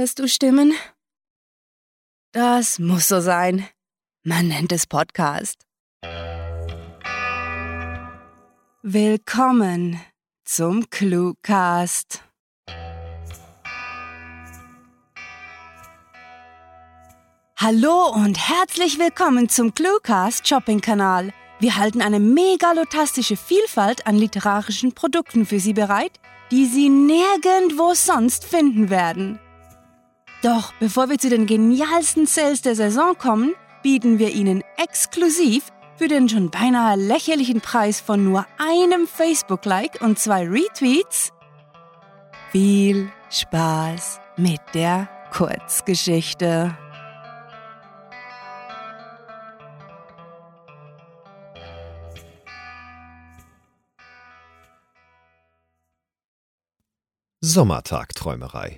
Hörst du Stimmen? Das muss so sein. Man nennt es Podcast. Willkommen zum Cluecast. Hallo und herzlich willkommen zum Cluecast Shopping-Kanal. Wir halten eine megalotastische Vielfalt an literarischen Produkten für Sie bereit, die Sie nirgendwo sonst finden werden. Doch bevor wir zu den genialsten Sales der Saison kommen, bieten wir Ihnen exklusiv für den schon beinahe lächerlichen Preis von nur einem Facebook-Like und 2 Retweets viel Spaß mit der Kurzgeschichte. Sommertagträumerei.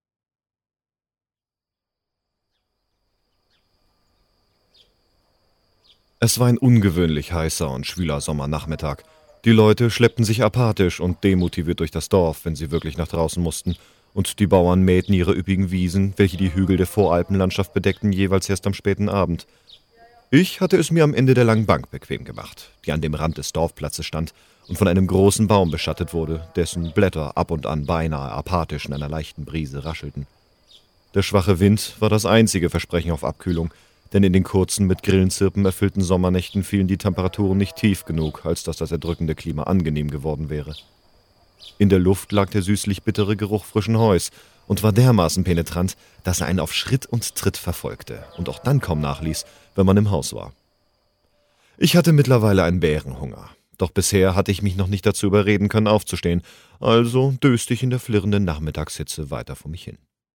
Es war ein ungewöhnlich heißer und schwüler Sommernachmittag. Die Leute schleppten sich apathisch und demotiviert durch das Dorf, wenn sie wirklich nach draußen mussten, und die Bauern mähten ihre üppigen Wiesen, welche die Hügel der Voralpenlandschaft bedeckten, jeweils erst am späten Abend. Ich hatte es mir am Ende der langen Bank bequem gemacht, die an dem Rand des Dorfplatzes stand und von einem großen Baum beschattet wurde, dessen Blätter ab und an beinahe apathisch in einer leichten Brise raschelten. Der schwache Wind war das einzige Versprechen auf Abkühlung, denn in den kurzen, mit Grillenzirpen erfüllten Sommernächten fielen die Temperaturen nicht tief genug, als dass das erdrückende Klima angenehm geworden wäre. In der Luft lag der süßlich-bittere Geruch frischen Heus und war dermaßen penetrant, dass er einen auf Schritt und Tritt verfolgte und auch dann kaum nachließ, wenn man im Haus war. Ich hatte mittlerweile einen Bärenhunger, doch bisher hatte ich mich noch nicht dazu überreden können, aufzustehen, also döste ich in der flirrenden Nachmittagshitze weiter vor mich hin.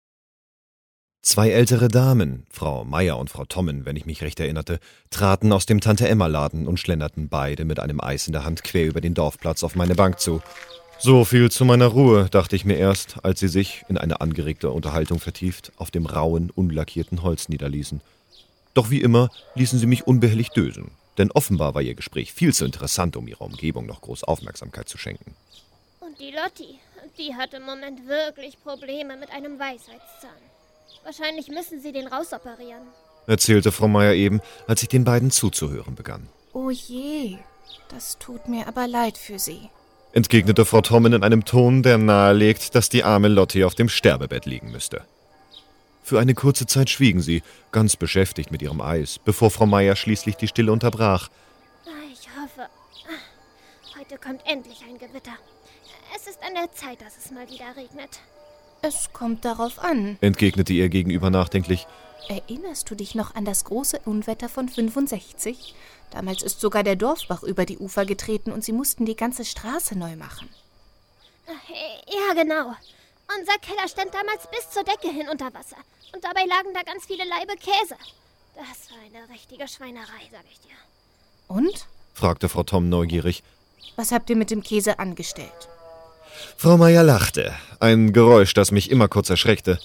2 ältere Damen, Frau Meier und Frau Tommen, wenn ich mich recht erinnerte, traten aus dem Tante-Emma-Laden und schlenderten beide mit einem Eis in der Hand quer über den Dorfplatz auf meine Bank zu. So viel zu meiner Ruhe, dachte ich mir erst, als sie sich, in eine angeregte Unterhaltung vertieft, auf dem rauen, unlackierten Holz niederließen. Doch wie immer ließen sie mich unbehelligt dösen, denn offenbar war ihr Gespräch viel zu interessant, um ihrer Umgebung noch groß Aufmerksamkeit zu schenken. Und die Lotti, die hat im Moment wirklich Probleme mit einem Weisheitszahn. Wahrscheinlich müssen sie den rausoperieren, erzählte Frau Meier eben, als ich den beiden zuzuhören begann. Oh je, das tut mir aber leid für Sie, entgegnete Frau Tommen in einem Ton, der nahelegt, dass die arme Lotti auf dem Sterbebett liegen müsste. Für eine kurze Zeit schwiegen sie, ganz beschäftigt mit ihrem Eis, bevor Frau Meier schließlich die Stille unterbrach. Ich hoffe, heute kommt endlich ein Gewitter. Es ist an der Zeit, dass es mal wieder regnet. Es kommt darauf an, entgegnete ihr Gegenüber nachdenklich. Erinnerst du dich noch an das große Unwetter von 65? Damals ist sogar der Dorfbach über die Ufer getreten und sie mussten die ganze Straße neu machen. Ja, genau. Unser Keller stand damals bis zur Decke hin unter Wasser. Und dabei lagen da ganz viele Laibe Käse. Das war eine richtige Schweinerei, sag ich dir. Und? Fragte Frau Tom neugierig. Was habt ihr mit dem Käse angestellt? Frau Meier lachte. Ein Geräusch, das mich immer kurz erschreckte.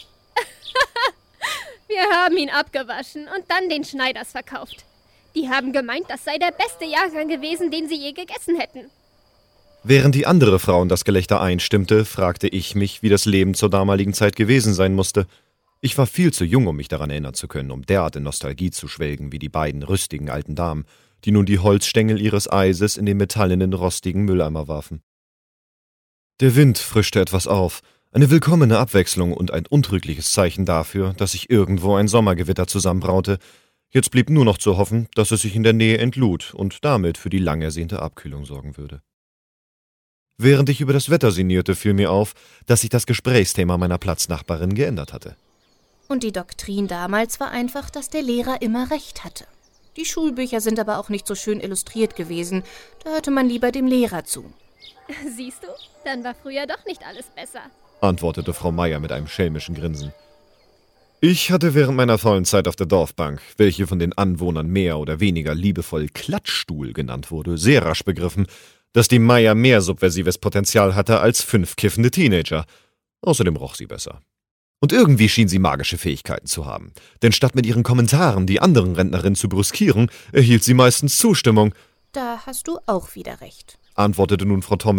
Wir haben ihn abgewaschen und dann den Schneiders verkauft. Die haben gemeint, das sei der beste Jahrgang gewesen, den sie je gegessen hätten. Während die andere Frau in das Gelächter einstimmte, fragte ich mich, wie das Leben zur damaligen Zeit gewesen sein musste. Ich war viel zu jung, um mich daran erinnern zu können, um derart in Nostalgie zu schwelgen wie die beiden rüstigen alten Damen, die nun die Holzstängel ihres Eises in den metallenen, rostigen Mülleimer warfen. Der Wind frischte etwas auf, eine willkommene Abwechslung und ein untrügliches Zeichen dafür, dass sich irgendwo ein Sommergewitter zusammenbraute. Jetzt blieb nur noch zu hoffen, dass es sich in der Nähe entlud und damit für die lang ersehnte Abkühlung sorgen würde. Während ich über das Wetter sinnierte, fiel mir auf, dass sich das Gesprächsthema meiner Platznachbarin geändert hatte. Und die Doktrin damals war einfach, dass der Lehrer immer recht hatte. Die Schulbücher sind aber auch nicht so schön illustriert gewesen, da hörte man lieber dem Lehrer zu. Siehst du, dann war früher doch nicht alles besser, antwortete Frau Meier mit einem schelmischen Grinsen. Ich hatte während meiner faulen Zeit auf der Dorfbank, welche von den Anwohnern mehr oder weniger liebevoll Klatschstuhl genannt wurde, sehr rasch begriffen, dass die Meier mehr subversives Potenzial hatte als 5 kiffende Teenager. Außerdem roch sie besser. Und irgendwie schien sie magische Fähigkeiten zu haben. Denn statt mit ihren Kommentaren die anderen Rentnerinnen zu brüskieren, erhielt sie meistens Zustimmung. Da hast du auch wieder recht, antwortete nun Frau Tommen.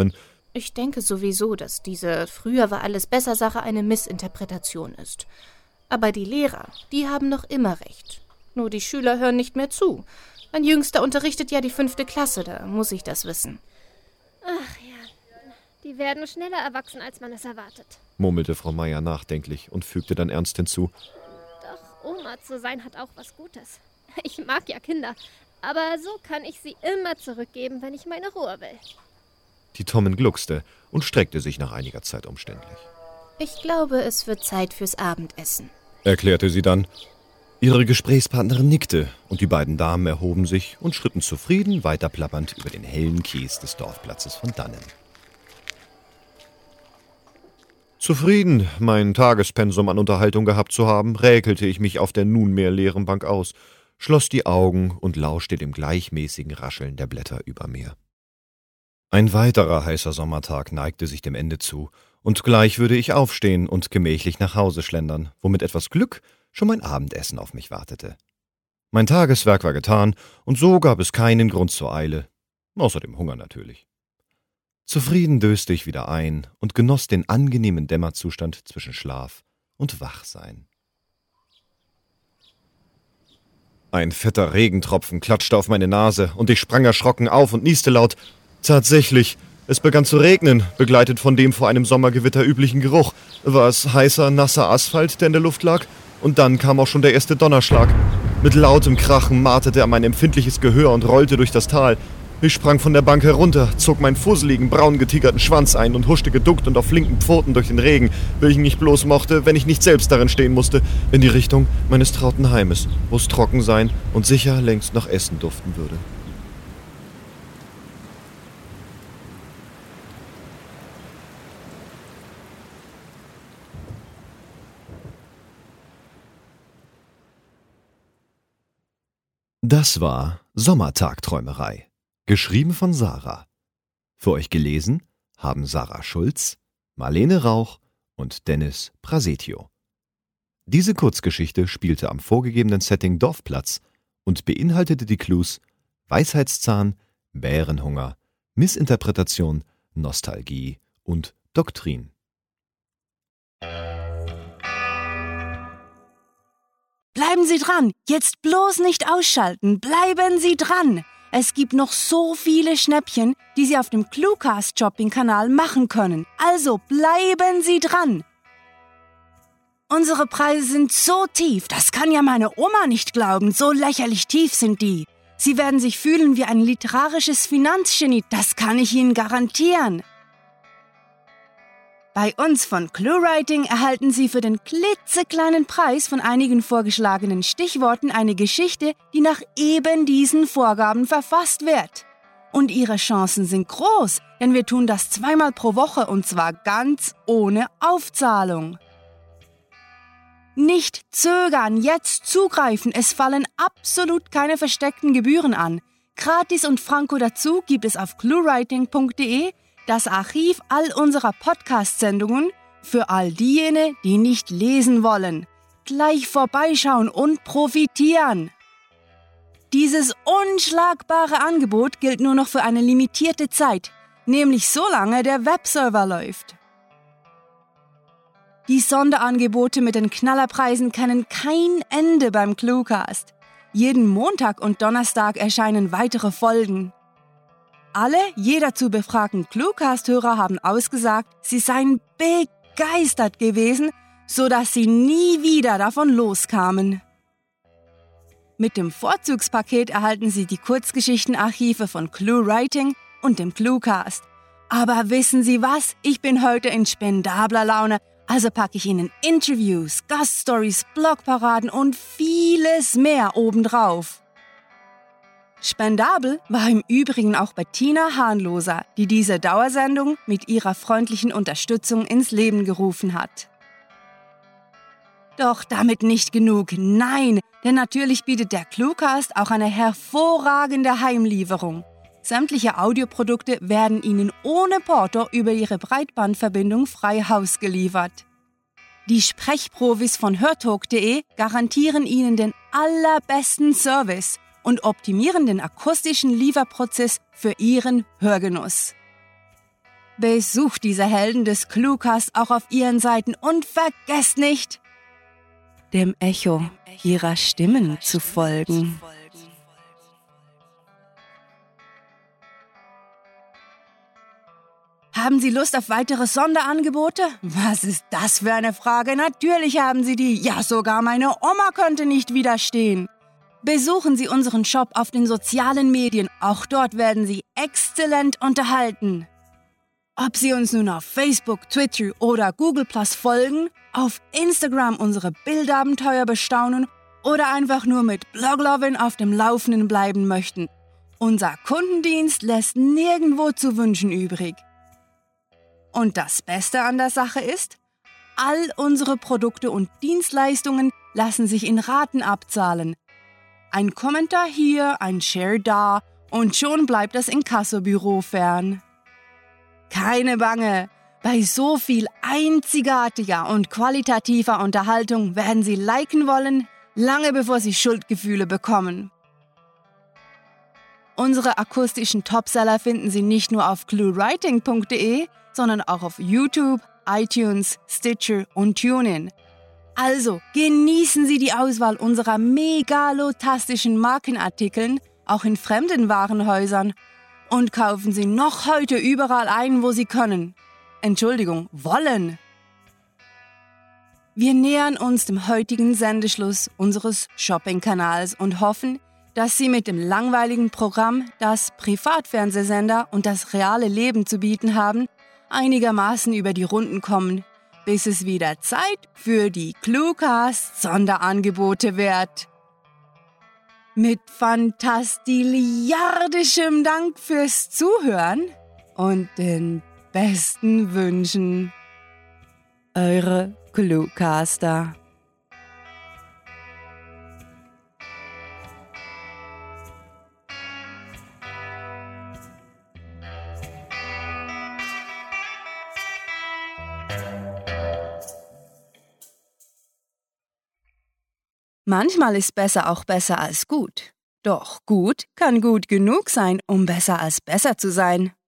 Ich denke sowieso, dass diese „Früher war alles besser" Sache eine Missinterpretation ist. Aber die Lehrer, die haben noch immer recht. Nur die Schüler hören nicht mehr zu. Mein Jüngster unterrichtet ja die 5. Klasse, da muss ich das wissen. Ach ja, die werden schneller erwachsen, als man es erwartet. Murmelte Frau Meier nachdenklich und fügte dann ernst hinzu. Doch Oma zu sein hat auch was Gutes. Ich mag ja Kinder, aber so kann ich sie immer zurückgeben, wenn ich meine Ruhe will. Die Tommen gluckste und streckte sich nach einiger Zeit umständlich. Ich glaube, es wird Zeit fürs Abendessen, Erklärte sie dann. Ihre Gesprächspartnerin nickte und die beiden Damen erhoben sich und schritten zufrieden weiter plappernd über den hellen Kies des Dorfplatzes von Dannen. Zufrieden, mein Tagespensum an Unterhaltung gehabt zu haben, räkelte ich mich auf der nunmehr leeren Bank aus, schloss die Augen und lauschte dem gleichmäßigen Rascheln der Blätter über mir. Ein weiterer heißer Sommertag neigte sich dem Ende zu, und gleich würde ich aufstehen und gemächlich nach Hause schlendern, wo mit etwas Glück schon mein Abendessen auf mich wartete. Mein Tageswerk war getan, und so gab es keinen Grund zur Eile, außer dem Hunger natürlich. Zufrieden döste ich wieder ein und genoss den angenehmen Dämmerzustand zwischen Schlaf und Wachsein. Ein fetter Regentropfen klatschte auf meine Nase, und ich sprang erschrocken auf und nieste laut. Tatsächlich, es begann zu regnen, begleitet von dem vor einem Sommergewitter üblichen Geruch. War es heißer, nasser Asphalt, der in der Luft lag? Und dann kam auch schon der erste Donnerschlag. Mit lautem Krachen marterte er mein empfindliches Gehör und rollte durch das Tal. Ich sprang von der Bank herunter, zog meinen fusseligen, braun getigerten Schwanz ein und huschte geduckt und auf flinken Pfoten durch den Regen, welchen ich bloß mochte, wenn ich nicht selbst darin stehen musste, in die Richtung meines trauten Heimes, wo es trocken sein und sicher längst nach Essen duften würde. Das war Sommertagträumerei, geschrieben von Sarah. Für euch gelesen haben Sarah Schulz, Marlene Rauch und Dennis Prasetio. Diese Kurzgeschichte spielte am vorgegebenen Setting Dorfplatz und beinhaltete die Clues Weisheitszahn, Bärenhunger, Missinterpretation, Nostalgie und Doktrin. Bleiben Sie dran, jetzt bloß nicht ausschalten, bleiben Sie dran. Es gibt noch so viele Schnäppchen, die Sie auf dem Cluecast Shopping-Kanal machen können. Also bleiben Sie dran. Unsere Preise sind so tief, das kann ja meine Oma nicht glauben, so lächerlich tief sind die. Sie werden sich fühlen wie ein literarisches Finanzgenie, das kann ich Ihnen garantieren. Bei uns von ClueWriting erhalten Sie für den klitzekleinen Preis von einigen vorgeschlagenen Stichworten eine Geschichte, die nach eben diesen Vorgaben verfasst wird. Und Ihre Chancen sind groß, denn wir tun das 2-mal pro Woche und zwar ganz ohne Aufzahlung. Nicht zögern, jetzt zugreifen, es fallen absolut keine versteckten Gebühren an. Gratis und Franko dazu gibt es auf cluewriting.de, das Archiv all unserer Podcast-Sendungen für all diejenigen, die nicht lesen wollen. Gleich vorbeischauen und profitieren. Dieses unschlagbare Angebot gilt nur noch für eine limitierte Zeit, nämlich solange der Webserver läuft. Die Sonderangebote mit den Knallerpreisen kennen kein Ende beim Cluecast. Jeden Montag und Donnerstag erscheinen weitere Folgen. Alle je dazu befragten Cluecast-Hörer haben ausgesagt, sie seien begeistert gewesen, sodass sie nie wieder davon loskamen. Mit dem Vorzugspaket erhalten Sie die Kurzgeschichtenarchive von ClueWriting und dem Cluecast. Aber wissen Sie was? Ich bin heute in spendabler Laune, also packe ich Ihnen Interviews, Gaststories, Blogparaden und vieles mehr obendrauf. Spendabel war im Übrigen auch Bettina Hahnloser, die diese Dauersendung mit ihrer freundlichen Unterstützung ins Leben gerufen hat. Doch damit nicht genug, nein, denn natürlich bietet der Cluecast auch eine hervorragende Heimlieferung. Sämtliche Audioprodukte werden Ihnen ohne Porto über Ihre Breitbandverbindung frei Haus geliefert. Die Sprechprofis von hörtalk.de garantieren Ihnen den allerbesten Service und optimieren den akustischen Lieferprozess für Ihren Hörgenuss. Besucht diese Helden des Cluecast auch auf ihren Seiten und vergesst nicht, dem Echo ihrer Stimmen zu folgen. Haben Sie Lust auf weitere Sonderangebote? Was ist das für eine Frage? Natürlich haben Sie die. Ja, sogar meine Oma könnte nicht widerstehen. Besuchen Sie unseren Shop auf den sozialen Medien. Auch dort werden Sie exzellent unterhalten. Ob Sie uns nun auf Facebook, Twitter oder Google Plus folgen, auf Instagram unsere Bildabenteuer bestaunen oder einfach nur mit Bloglovin auf dem Laufenden bleiben möchten. Unser Kundendienst lässt nirgendwo zu wünschen übrig. Und das Beste an der Sache ist, all unsere Produkte und Dienstleistungen lassen sich in Raten abzahlen. Ein Kommentar hier, ein Share da und schon bleibt das Inkassobüro fern. Keine Bange, bei so viel einzigartiger und qualitativer Unterhaltung werden Sie liken wollen, lange bevor Sie Schuldgefühle bekommen. Unsere akustischen Topseller finden Sie nicht nur auf cluewriting.de, sondern auch auf YouTube, iTunes, Stitcher und TuneIn. Also genießen Sie die Auswahl unserer megalotastischen Markenartikeln, auch in fremden Warenhäusern, und kaufen Sie noch heute überall ein, wo Sie können. Wollen. Wir nähern uns dem heutigen Sendeschluss unseres Shopping-Kanals und hoffen, dass Sie mit dem langweiligen Programm, das Privatfernsehsender und das reale Leben zu bieten haben, einigermaßen über die Runden kommen, bis es wieder Zeit für die Cluecast-Sonderangebote wird. Mit fantastiliardischem Dank fürs Zuhören und den besten Wünschen. Eure Cluecaster. Manchmal ist besser auch besser als gut. Doch gut kann gut genug sein, um besser als besser zu sein.